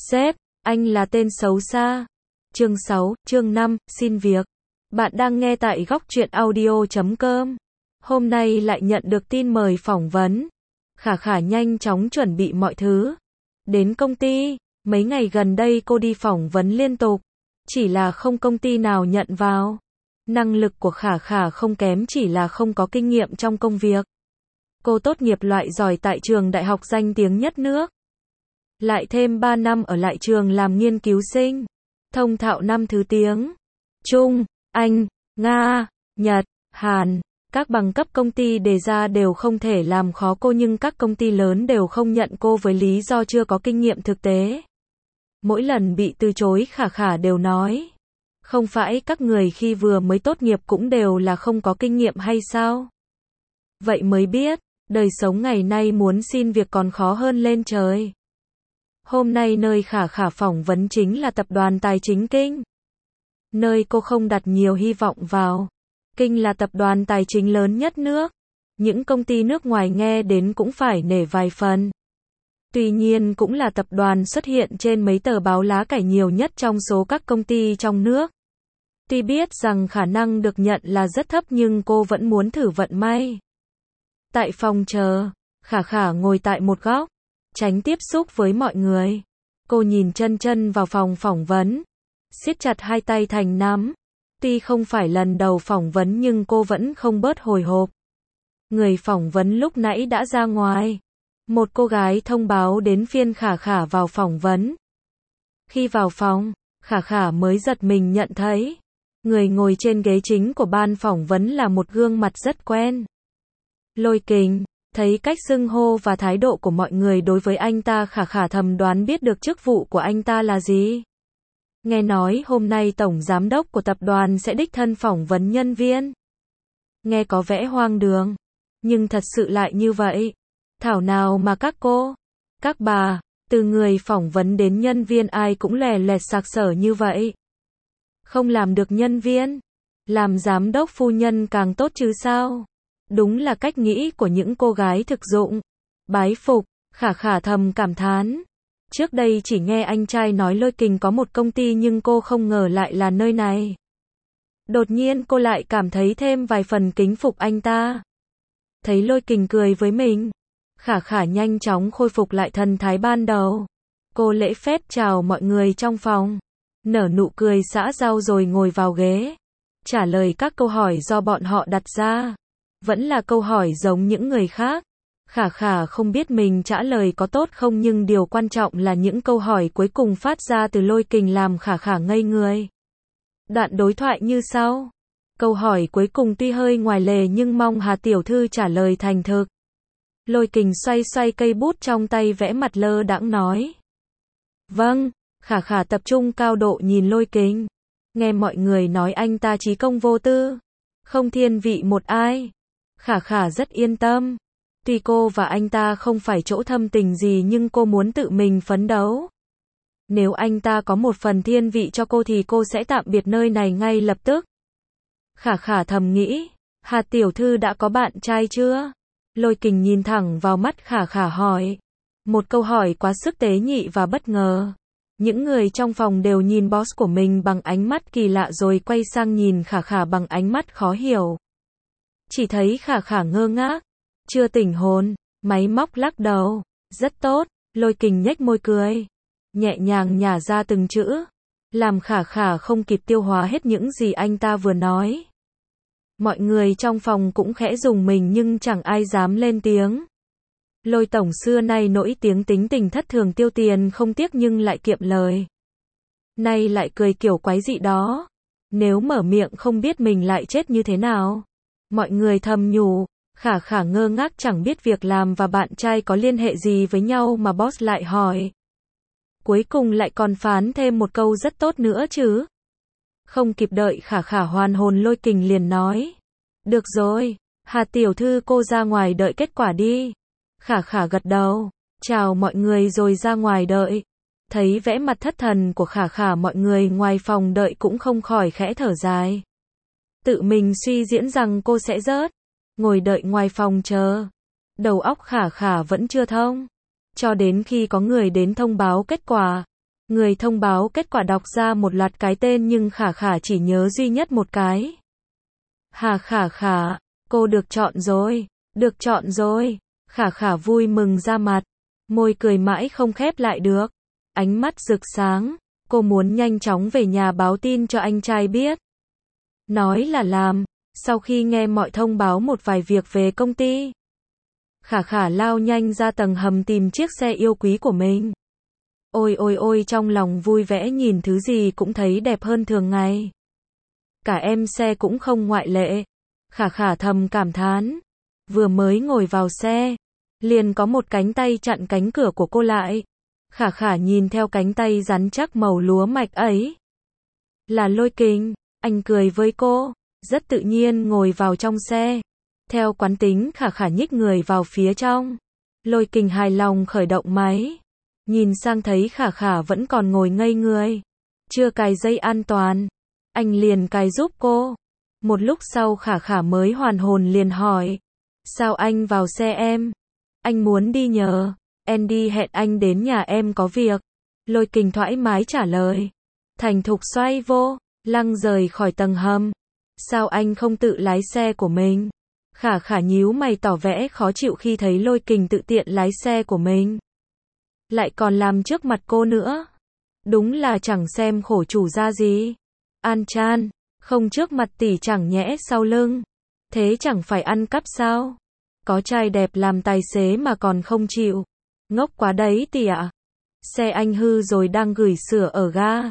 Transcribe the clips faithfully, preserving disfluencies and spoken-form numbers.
Sếp, anh là tên xấu xa. Chương sáu, chương năm, xin việc. Bạn đang nghe tại góc truyện audio chấm com. Hôm nay lại nhận được tin mời phỏng vấn. Khả Khả nhanh chóng chuẩn bị mọi thứ. Đến công ty, mấy ngày gần đây cô đi phỏng vấn liên tục. Chỉ là không công ty nào nhận vào. Năng lực của Khả Khả không kém, chỉ là không có kinh nghiệm trong công việc. Cô tốt nghiệp loại giỏi tại trường đại học danh tiếng nhất nước. Lại thêm ba năm ở lại trường làm nghiên cứu sinh. Thông thạo năm thứ tiếng Trung, Anh, Nga, Nhật, Hàn. Các bằng cấp công ty đề ra đều không thể làm khó cô, nhưng các công ty lớn đều không nhận cô với lý do chưa có kinh nghiệm thực tế. Mỗi lần bị từ chối, Khả Khả đều nói: không phải các người khi vừa mới tốt nghiệp cũng đều là không có kinh nghiệm hay sao? Vậy mới biết, đời sống ngày nay muốn xin việc còn khó hơn lên trời. Hôm nay nơi Khả Khả phỏng vấn chính là tập đoàn tài chính Kinh. Nơi cô không đặt nhiều hy vọng vào. Kinh là tập đoàn tài chính lớn nhất nước. Những công ty nước ngoài nghe đến cũng phải nể vài phần. Tuy nhiên cũng là tập đoàn xuất hiện trên mấy tờ báo lá cải nhiều nhất trong số các công ty trong nước. Tuy biết rằng khả năng được nhận là rất thấp, nhưng cô vẫn muốn thử vận may. Tại phòng chờ, Khả Khả ngồi tại một góc, tránh tiếp xúc với mọi người. Cô nhìn chân chân vào phòng phỏng vấn, siết chặt hai tay thành nắm. Tuy không phải lần đầu phỏng vấn nhưng cô vẫn không bớt hồi hộp. Người phỏng vấn lúc nãy đã ra ngoài. Một cô gái thông báo đến phiên Khả Khả vào phỏng vấn. Khi vào phòng, Khả Khả mới giật mình nhận thấy người ngồi trên ghế chính của ban phỏng vấn là một gương mặt rất quen. Lôi Kình. Thấy cách xưng hô và thái độ của mọi người đối với anh ta, Khả Khả thầm đoán biết được chức vụ của anh ta là gì. Nghe nói hôm nay tổng giám đốc của tập đoàn sẽ đích thân phỏng vấn nhân viên. Nghe có vẻ hoang đường, nhưng thật sự lại như vậy. Thảo nào mà các cô, các bà, từ người phỏng vấn đến nhân viên ai cũng lè lẹt sạc sở như vậy. Không làm được nhân viên, làm giám đốc phu nhân càng tốt chứ sao. Đúng là cách nghĩ của những cô gái thực dụng. Bái phục, Khả Khả thầm cảm thán. Trước đây chỉ nghe anh trai nói Lôi Kình có một công ty, nhưng cô không ngờ lại là nơi này. Đột nhiên cô lại cảm thấy thêm vài phần kính phục anh ta. Thấy Lôi Kình cười với mình, Khả Khả nhanh chóng khôi phục lại thần thái ban đầu. Cô lễ phép chào mọi người trong phòng, nở nụ cười xã giao rồi ngồi vào ghế, trả lời các câu hỏi do bọn họ đặt ra. Vẫn là câu hỏi giống những người khác. Khả Khả không biết mình trả lời có tốt không, nhưng điều quan trọng là những câu hỏi cuối cùng phát ra từ Lôi Kình làm Khả Khả ngây người. Đoạn đối thoại như sau. Câu hỏi cuối cùng tuy hơi ngoài lề nhưng mong Hà tiểu thư trả lời thành thực. Lôi Kình xoay xoay cây bút trong tay, vẽ mặt lơ đãng nói: vâng. Khả Khả tập trung cao độ nhìn Lôi Kình. Nghe mọi người nói anh ta trí công vô tư, không thiên vị một ai. Khả Khả rất yên tâm. Tuy cô và anh ta không phải chỗ thâm tình gì, nhưng cô muốn tự mình phấn đấu. Nếu anh ta có một phần thiên vị cho cô thì cô sẽ tạm biệt nơi này ngay lập tức. Khả Khả thầm nghĩ, Hà tiểu thư đã có bạn trai chưa? Lôi Kình nhìn thẳng vào mắt Khả Khả hỏi. Một câu hỏi quá sức tế nhị và bất ngờ. Những người trong phòng đều nhìn boss của mình bằng ánh mắt kỳ lạ rồi quay sang nhìn Khả Khả bằng ánh mắt khó hiểu. Chỉ thấy Khả Khả ngơ ngác, chưa tỉnh hồn, máy móc lắc đầu. Rất tốt. Lôi Kình nhếch môi cười, nhẹ nhàng nhả ra từng chữ, làm Khả Khả không kịp tiêu hóa hết những gì anh ta vừa nói. Mọi người trong phòng cũng khẽ rùng mình nhưng chẳng ai dám lên tiếng. Lôi tổng xưa nay nổi tiếng tính tình thất thường, tiêu tiền không tiếc nhưng lại kiệm lời. Nay lại cười kiểu quái dị đó. Nếu mở miệng không biết mình lại chết như thế nào. Mọi người thầm nhủ. Khả Khả ngơ ngác, chẳng biết việc làm và bạn trai có liên hệ gì với nhau mà boss lại hỏi. Cuối cùng lại còn phán thêm một câu rất tốt nữa chứ. Không kịp đợi Khả Khả hoàn hồn, Lôi Kình liền nói: được rồi, Hà tiểu thư cô ra ngoài đợi kết quả đi. Khả Khả gật đầu, chào mọi người rồi ra ngoài đợi. Thấy vẻ mặt thất thần của Khả Khả, mọi người ngoài phòng đợi cũng không khỏi khẽ thở dài. Tự mình suy diễn rằng cô sẽ rớt. Ngồi đợi ngoài phòng chờ. Đầu óc Khả Khả vẫn chưa thông. Cho đến khi có người đến thông báo kết quả. Người thông báo kết quả đọc ra một loạt cái tên nhưng Khả Khả chỉ nhớ duy nhất một cái. Hà Khả Khả, cô được chọn rồi, được chọn rồi. Khả Khả vui mừng ra mặt, môi cười mãi không khép lại được. Ánh mắt rực sáng, cô muốn nhanh chóng về nhà báo tin cho anh trai biết. Nói là làm, sau khi nghe mọi thông báo một vài việc về công ty. Khả Khả lao nhanh ra tầng hầm tìm chiếc xe yêu quý của mình. Ôi ôi ôi, trong lòng vui vẻ, nhìn thứ gì cũng thấy đẹp hơn thường ngày. Cả em xe cũng không ngoại lệ. Khả Khả thầm cảm thán. Vừa mới ngồi vào xe, liền có một cánh tay chặn cánh cửa của cô lại. Khả Khả nhìn theo cánh tay rắn chắc màu lúa mạch ấy. Là Lôi Kình, anh cười với cô, rất tự nhiên ngồi vào trong xe. Theo quán tính, Khả Khả nhích người vào phía trong. Lôi Kình hài lòng khởi động máy. Nhìn sang thấy Khả Khả vẫn còn ngồi ngây người, chưa cài dây an toàn. Anh liền cài giúp cô. Một lúc sau Khả Khả mới hoàn hồn, liền hỏi. Sao anh vào xe em? Anh muốn đi nhờ. Andy hẹn anh đến nhà em có việc. Lôi Kình thoải mái trả lời. Thành thục xoay vô, lăng rời khỏi tầng hầm. Sao anh không tự lái xe của mình? Khả Khả nhíu mày tỏ vẻ khó chịu khi thấy Lôi Kình tự tiện lái xe của mình. Lại còn làm trước mặt cô nữa. Đúng là chẳng xem khổ chủ ra gì. An Chan, không trước mặt tỷ chẳng nhẽ sau lưng. Thế chẳng phải ăn cắp sao? Có trai đẹp làm tài xế mà còn không chịu. Ngốc quá đấy tỷ ạ. Xe anh hư rồi đang gửi sửa ở ga.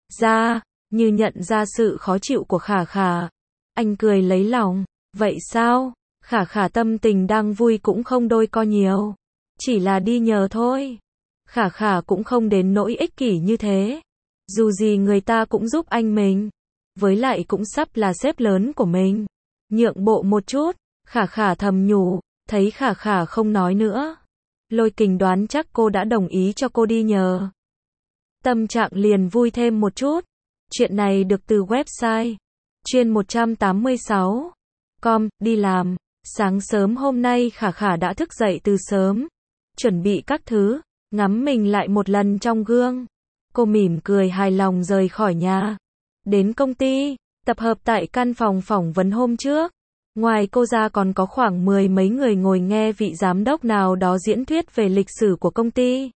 Ra, như nhận ra sự khó chịu của Khả Khả. Anh cười lấy lòng. Vậy sao? Khả Khả tâm tình đang vui cũng không đôi co nhiều. Chỉ là đi nhờ thôi. Khả Khả cũng không đến nỗi ích kỷ như thế. Dù gì người ta cũng giúp anh mình. Với lại cũng sắp là sếp lớn của mình. Nhượng bộ một chút. Khả Khả thầm nhủ. Thấy Khả Khả không nói nữa, Lôi Kình đoán chắc cô đã đồng ý cho cô đi nhờ. Tâm trạng liền vui thêm một chút. Chuyện này được từ website chuyên một trăm tám mươi sáu chấm com, đi làm. Sáng sớm hôm nay Khả Khả đã thức dậy từ sớm. Chuẩn bị các thứ, ngắm mình lại một lần trong gương. Cô mỉm cười hài lòng rời khỏi nhà. Đến công ty, tập hợp tại căn phòng phỏng vấn hôm trước. Ngoài cô ra còn có khoảng mười mấy người ngồi nghe vị giám đốc nào đó diễn thuyết về lịch sử của công ty.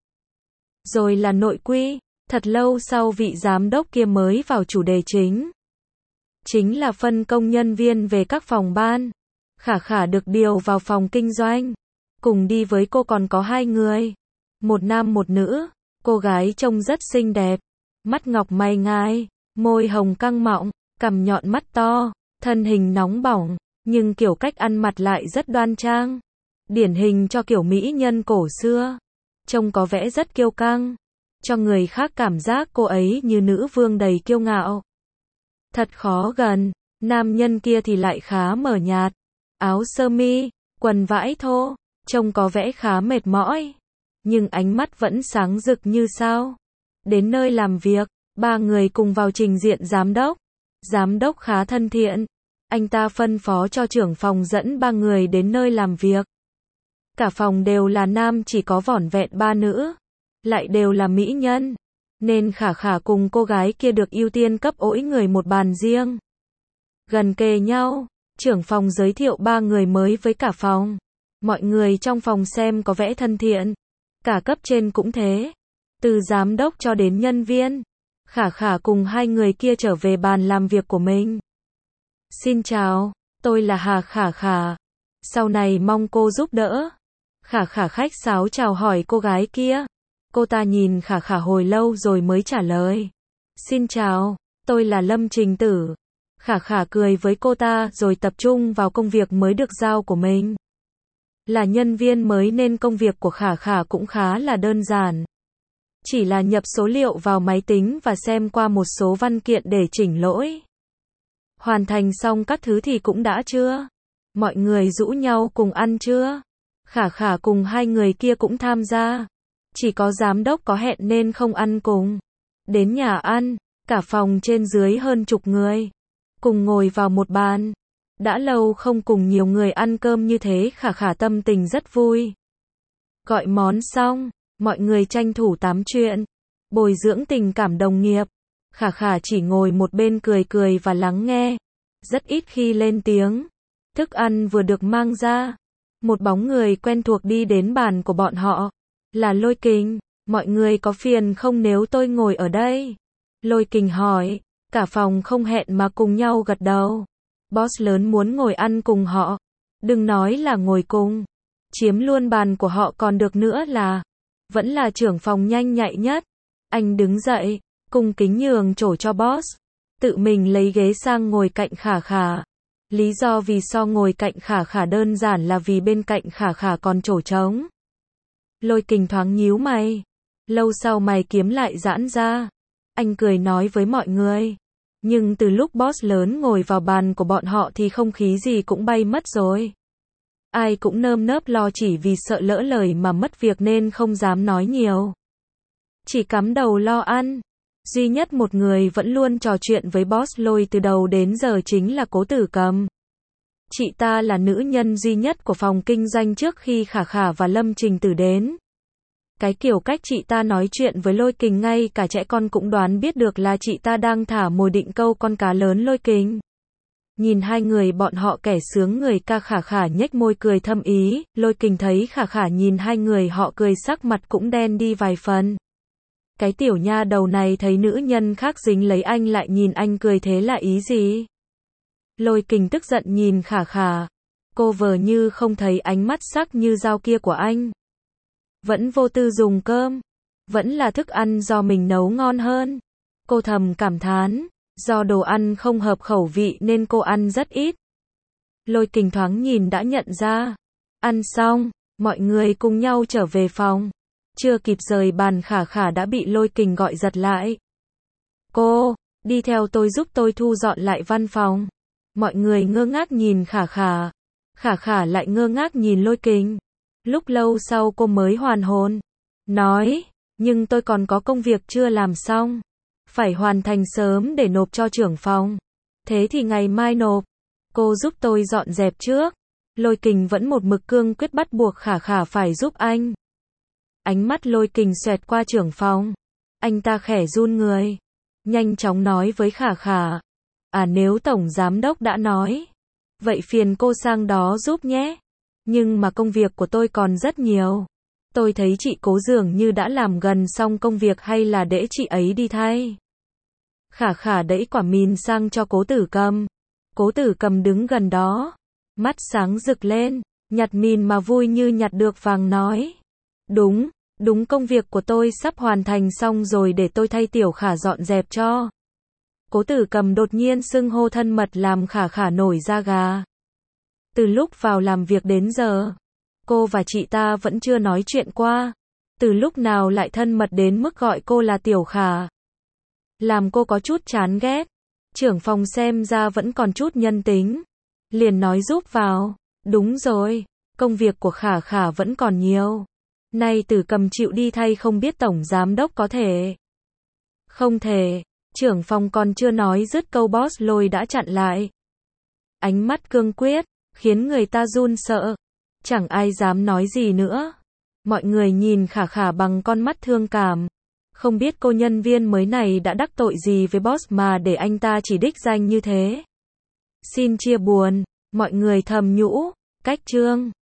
Rồi là nội quy, thật lâu sau vị giám đốc kia mới vào chủ đề chính. Chính là phân công nhân viên về các phòng ban. Khả Khả được điều vào phòng kinh doanh. Cùng đi với cô còn có hai người. Một nam một nữ. Cô gái trông rất xinh đẹp. Mắt ngọc mày ngài, môi hồng căng mọng, cằm nhọn mắt to, thân hình nóng bỏng. Nhưng kiểu cách ăn mặc lại rất đoan trang. Điển hình cho kiểu mỹ nhân cổ xưa. Trông có vẻ rất kiêu căng. Cho người khác cảm giác cô ấy như nữ vương đầy kiêu ngạo. Thật khó gần. Nam nhân kia thì lại khá mờ nhạt. Áo sơ mi, quần vải thô. Trông có vẻ khá mệt mỏi. Nhưng ánh mắt vẫn sáng rực như sao. Đến nơi làm việc, ba người cùng vào trình diện giám đốc. Giám đốc khá thân thiện. Anh ta phân phó cho trưởng phòng dẫn ba người đến nơi làm việc. Cả phòng đều là nam, chỉ có vỏn vẹn ba nữ. Lại đều là mỹ nhân. Nên Khả Khả cùng cô gái kia được ưu tiên cấp mỗi người một bàn riêng. Gần kề nhau, trưởng phòng giới thiệu ba người mới với cả phòng. Mọi người trong phòng xem có vẻ thân thiện. Cả cấp trên cũng thế. Từ giám đốc cho đến nhân viên. Khả Khả cùng hai người kia trở về bàn làm việc của mình. Xin chào, tôi là Hà Khả Khả. Sau này mong cô giúp đỡ. Khả Khả khách sáo chào hỏi cô gái kia. Cô ta nhìn Khả Khả hồi lâu rồi mới trả lời. Xin chào, tôi là Lâm Trình Tử. Khả Khả cười với cô ta rồi tập trung vào công việc mới được giao của mình. Là nhân viên mới nên công việc của Khả Khả cũng khá là đơn giản. Chỉ là nhập số liệu vào máy tính và xem qua một số văn kiện để chỉnh lỗi. Hoàn thành xong các thứ thì cũng đã trưa. Mọi người rủ nhau cùng ăn trưa. Khả Khả cùng hai người kia cũng tham gia. Chỉ có giám đốc có hẹn nên không ăn cùng. Đến nhà ăn, cả phòng trên dưới hơn chục người. Cùng ngồi vào một bàn. Đã lâu không cùng nhiều người ăn cơm như thế, Khả Khả tâm tình rất vui. Gọi món xong, mọi người tranh thủ tám chuyện. bồi dưỡng tình cảm đồng nghiệp. Khả Khả chỉ ngồi một bên cười cười và lắng nghe, rất ít khi lên tiếng. Thức ăn vừa được mang ra, một bóng người quen thuộc đi đến bàn của bọn họ, là Lôi Kình. Mọi người có phiền không nếu tôi ngồi ở đây? Lôi Kình hỏi, cả phòng không hẹn mà cùng nhau gật đầu. Boss lớn muốn ngồi ăn cùng họ, đừng nói là ngồi cùng, chiếm luôn bàn của họ còn được nữa là, vẫn là trưởng phòng nhanh nhạy nhất. Anh đứng dậy, cung kính nhường chỗ cho boss, tự mình lấy ghế sang ngồi cạnh Khả Khả. Lý do vì so ngồi cạnh Khả Khả đơn giản là vì bên cạnh Khả Khả còn chỗ trống. Lôi Kình thoáng nhíu mày, lâu sau mày kiếm lại giãn ra. Anh cười nói với mọi người, nhưng từ lúc boss lớn ngồi vào bàn của bọn họ thì không khí gì cũng bay mất rồi. Ai cũng nơm nớp lo chỉ vì sợ lỡ lời mà mất việc nên không dám nói nhiều. Chỉ cắm đầu lo ăn. Duy nhất một người vẫn luôn trò chuyện với boss Lôi từ đầu đến giờ chính là Cố Tử Cầm. Chị ta là nữ nhân duy nhất của phòng kinh doanh trước khi Khả Khả và Lâm Trình Tử đến. Cái kiểu cách chị ta nói chuyện với Lôi Kình ngay cả trẻ con cũng đoán biết được là chị ta đang thả mồi định câu con cá lớn Lôi Kình. Nhìn hai người bọn họ kẻ sướng người ca. Khả Khả nhếch môi cười thâm ý, Lôi Kình thấy Khả Khả nhìn hai người họ cười sắc mặt cũng đen đi vài phần. Cái tiểu nha đầu này thấy nữ nhân khác dính lấy anh lại nhìn anh cười thế là ý gì? Lôi Kình tức giận nhìn Khả Khả. Cô vờ như không thấy ánh mắt sắc như dao kia của anh. Vẫn vô tư dùng cơm. Vẫn là thức ăn do mình nấu ngon hơn. Cô thầm cảm thán. Do đồ ăn không hợp khẩu vị nên cô ăn rất ít. Lôi Kình thoáng nhìn đã nhận ra. Ăn xong, mọi người cùng nhau trở về phòng. Chưa kịp rời bàn Khả Khả đã bị Lôi Kình gọi giật lại. Cô, đi theo tôi giúp tôi thu dọn lại văn phòng. Mọi người ngơ ngác nhìn Khả Khả. Khả Khả lại ngơ ngác nhìn Lôi Kình. Lúc lâu sau cô mới hoàn hồn. Nói, nhưng tôi còn có công việc chưa làm xong. Phải hoàn thành sớm để nộp cho trưởng phòng. Thế thì ngày mai nộp. Cô giúp tôi dọn dẹp trước. Lôi Kình vẫn một mực cương quyết bắt buộc Khả Khả phải giúp anh. Ánh mắt Lôi Kình xoẹt qua trưởng phòng. Anh ta khẽ run người. Nhanh chóng nói với Khả Khả. À nếu tổng giám đốc đã nói. Vậy phiền cô sang đó giúp nhé. Nhưng mà công việc của tôi còn rất nhiều. Tôi thấy chị Cố dường như đã làm gần xong công việc hay là để chị ấy đi thay. Khả Khả đẩy quả mìn sang cho Cố Tử Cầm. Cố Tử Cầm đứng gần đó. Mắt sáng rực lên. Nhặt mìn mà vui như nhặt được vàng nói. Đúng, đúng công việc của tôi sắp hoàn thành xong rồi để tôi thay Tiểu Khả dọn dẹp cho. Cố Tử Cầm đột nhiên xưng hô thân mật làm Khả Khả nổi da gà. Từ lúc vào làm việc đến giờ, cô và chị ta vẫn chưa nói chuyện qua. Từ lúc nào lại thân mật đến mức gọi cô là Tiểu Khả. Làm cô có chút chán ghét. Trưởng phòng xem ra vẫn còn chút nhân tính. Liền nói giúp vào. Đúng rồi, công việc của Khả Khả vẫn còn nhiều. Nay Tử Cầm chịu đi thay không biết tổng giám đốc có thể. Không thể. Trưởng phòng còn chưa nói dứt câu boss Lôi đã chặn lại. Ánh mắt cương quyết, khiến người ta run sợ. Chẳng ai dám nói gì nữa. Mọi người nhìn Khả Khả bằng con mắt thương cảm. Không biết cô nhân viên mới này đã đắc tội gì với boss mà để anh ta chỉ đích danh như thế. Xin chia buồn, mọi người thầm nhũ, cách chương.